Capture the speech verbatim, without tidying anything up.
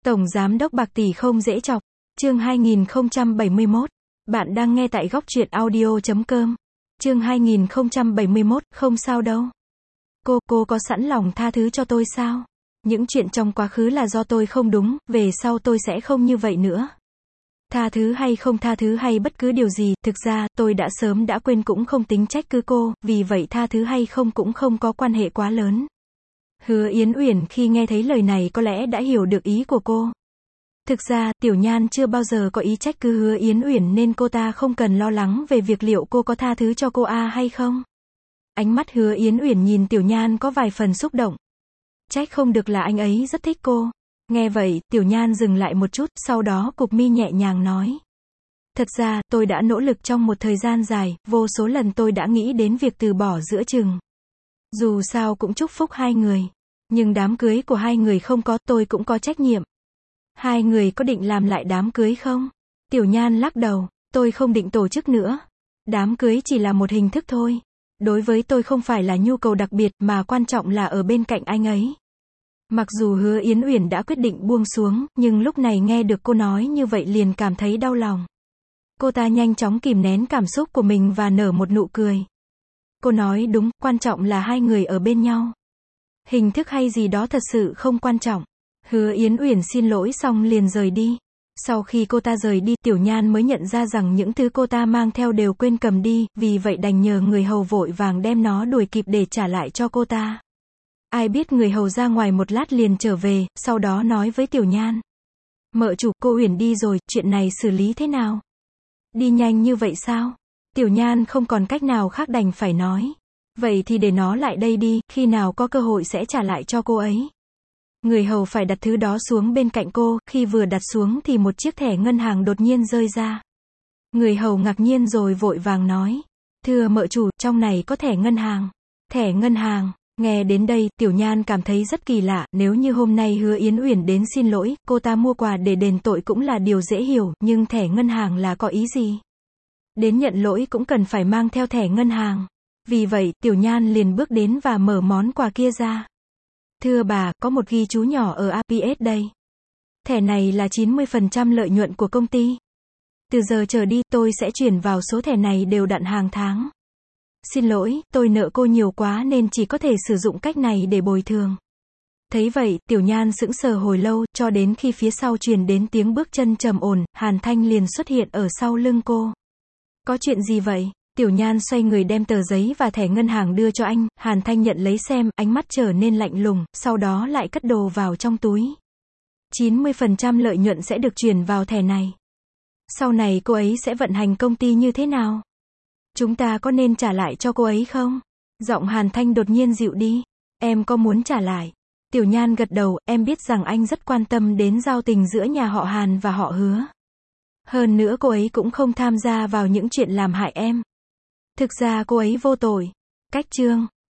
Tổng Giám đốc bạc tỷ không dễ chọc. Chương hai nghìn không trăm bảy mươi mốt. Bạn đang nghe tại góc truyện audio chấm com. Chương hai nghìn không trăm bảy mươi mốt, không sao đâu. Cô, cô có sẵn lòng tha thứ cho tôi sao? Những chuyện trong quá khứ là do tôi không đúng, về sau tôi sẽ không như vậy nữa. Tha thứ hay không tha thứ hay bất cứ điều gì, thực ra, tôi đã sớm đã quên cũng không tính trách cứ cô, vì vậy tha thứ hay không cũng không có quan hệ quá lớn. Hứa Yến Uyển khi nghe thấy lời này có lẽ đã hiểu được ý của cô. Thực ra, Tiểu Nhan chưa bao giờ có ý trách cứ Hứa Yến Uyển nên cô ta không cần lo lắng về việc liệu cô có tha thứ cho cô a hay không. Ánh mắt Hứa Yến Uyển nhìn Tiểu Nhan có vài phần xúc động. Trách không được là anh ấy rất thích cô. Nghe vậy, Tiểu Nhan dừng lại một chút, sau đó cụp mi nhẹ nhàng nói. Thật ra, tôi đã nỗ lực trong một thời gian dài, vô số lần tôi đã nghĩ đến việc từ bỏ giữa chừng. Dù sao cũng chúc phúc hai người. Nhưng đám cưới của hai người không có, tôi cũng có trách nhiệm. Hai người có định làm lại đám cưới không? Tiểu Nhan lắc đầu, tôi không định tổ chức nữa. Đám cưới chỉ là một hình thức thôi. Đối với tôi không phải là nhu cầu đặc biệt mà quan trọng là ở bên cạnh anh ấy. Mặc dù Hứa Yến Uyển đã quyết định buông xuống, nhưng lúc này nghe được cô nói như vậy liền cảm thấy đau lòng. Cô ta nhanh chóng kìm nén cảm xúc của mình và nở một nụ cười. Cô nói đúng, quan trọng là hai người ở bên nhau. Hình thức hay gì đó thật sự không quan trọng. Hứa Yến Uyển xin lỗi xong liền rời đi. Sau khi cô ta rời đi, Tiểu Nhan mới nhận ra rằng những thứ cô ta mang theo đều quên cầm đi, vì vậy đành nhờ người hầu vội vàng đem nó đuổi kịp để trả lại cho cô ta. Ai biết người hầu ra ngoài một lát liền trở về, sau đó nói với Tiểu Nhan. Mợ chủ, cô Uyển đi rồi, chuyện này xử lý thế nào? Đi nhanh như vậy sao? Tiểu Nhan không còn cách nào khác đành phải nói. Vậy thì để nó lại đây đi, khi nào có cơ hội sẽ trả lại cho cô ấy. Người hầu phải đặt thứ đó xuống bên cạnh cô, khi vừa đặt xuống thì một chiếc thẻ ngân hàng đột nhiên rơi ra. Người hầu ngạc nhiên rồi vội vàng nói. Thưa mợ chủ, trong này có thẻ ngân hàng. Thẻ ngân hàng. Nghe đến đây, Tiểu Nhan cảm thấy rất kỳ lạ, nếu như hôm nay Hứa Yến Uyển đến xin lỗi, cô ta mua quà để đền tội cũng là điều dễ hiểu, nhưng thẻ ngân hàng là có ý gì? Đến nhận lỗi cũng cần phải mang theo thẻ ngân hàng. Vì vậy, Tiểu Nhan liền bước đến và mở món quà kia ra. Thưa bà, có một ghi chú nhỏ ở a pê ét đây. Thẻ này là chín mươi phần trăm lợi nhuận của công ty. Từ giờ trở đi, tôi sẽ chuyển vào số thẻ này đều đặn hàng tháng. Xin lỗi, tôi nợ cô nhiều quá nên chỉ có thể sử dụng cách này để bồi thường. Thấy vậy, Tiểu Nhan sững sờ hồi lâu, cho đến khi phía sau truyền đến tiếng bước chân trầm ổn, Hàn Thanh liền xuất hiện ở sau lưng cô. Có chuyện gì vậy? Tiểu Nhan xoay người đem tờ giấy và thẻ ngân hàng đưa cho anh, Hàn Thanh nhận lấy xem, ánh mắt trở nên lạnh lùng, sau đó lại cất đồ vào trong túi. chín mươi phần trăm lợi nhuận sẽ được chuyển vào thẻ này. Sau này cô ấy sẽ vận hành công ty như thế nào? Chúng ta có nên trả lại cho cô ấy không? Giọng Hàn Thanh đột nhiên dịu đi. Em có muốn trả lại? Tiểu Nhan gật đầu, em biết rằng anh rất quan tâm đến giao tình giữa nhà họ Hàn và họ Hứa. Hơn nữa cô ấy cũng không tham gia vào những chuyện làm hại em. Thực ra cô ấy vô tội. Cách chương.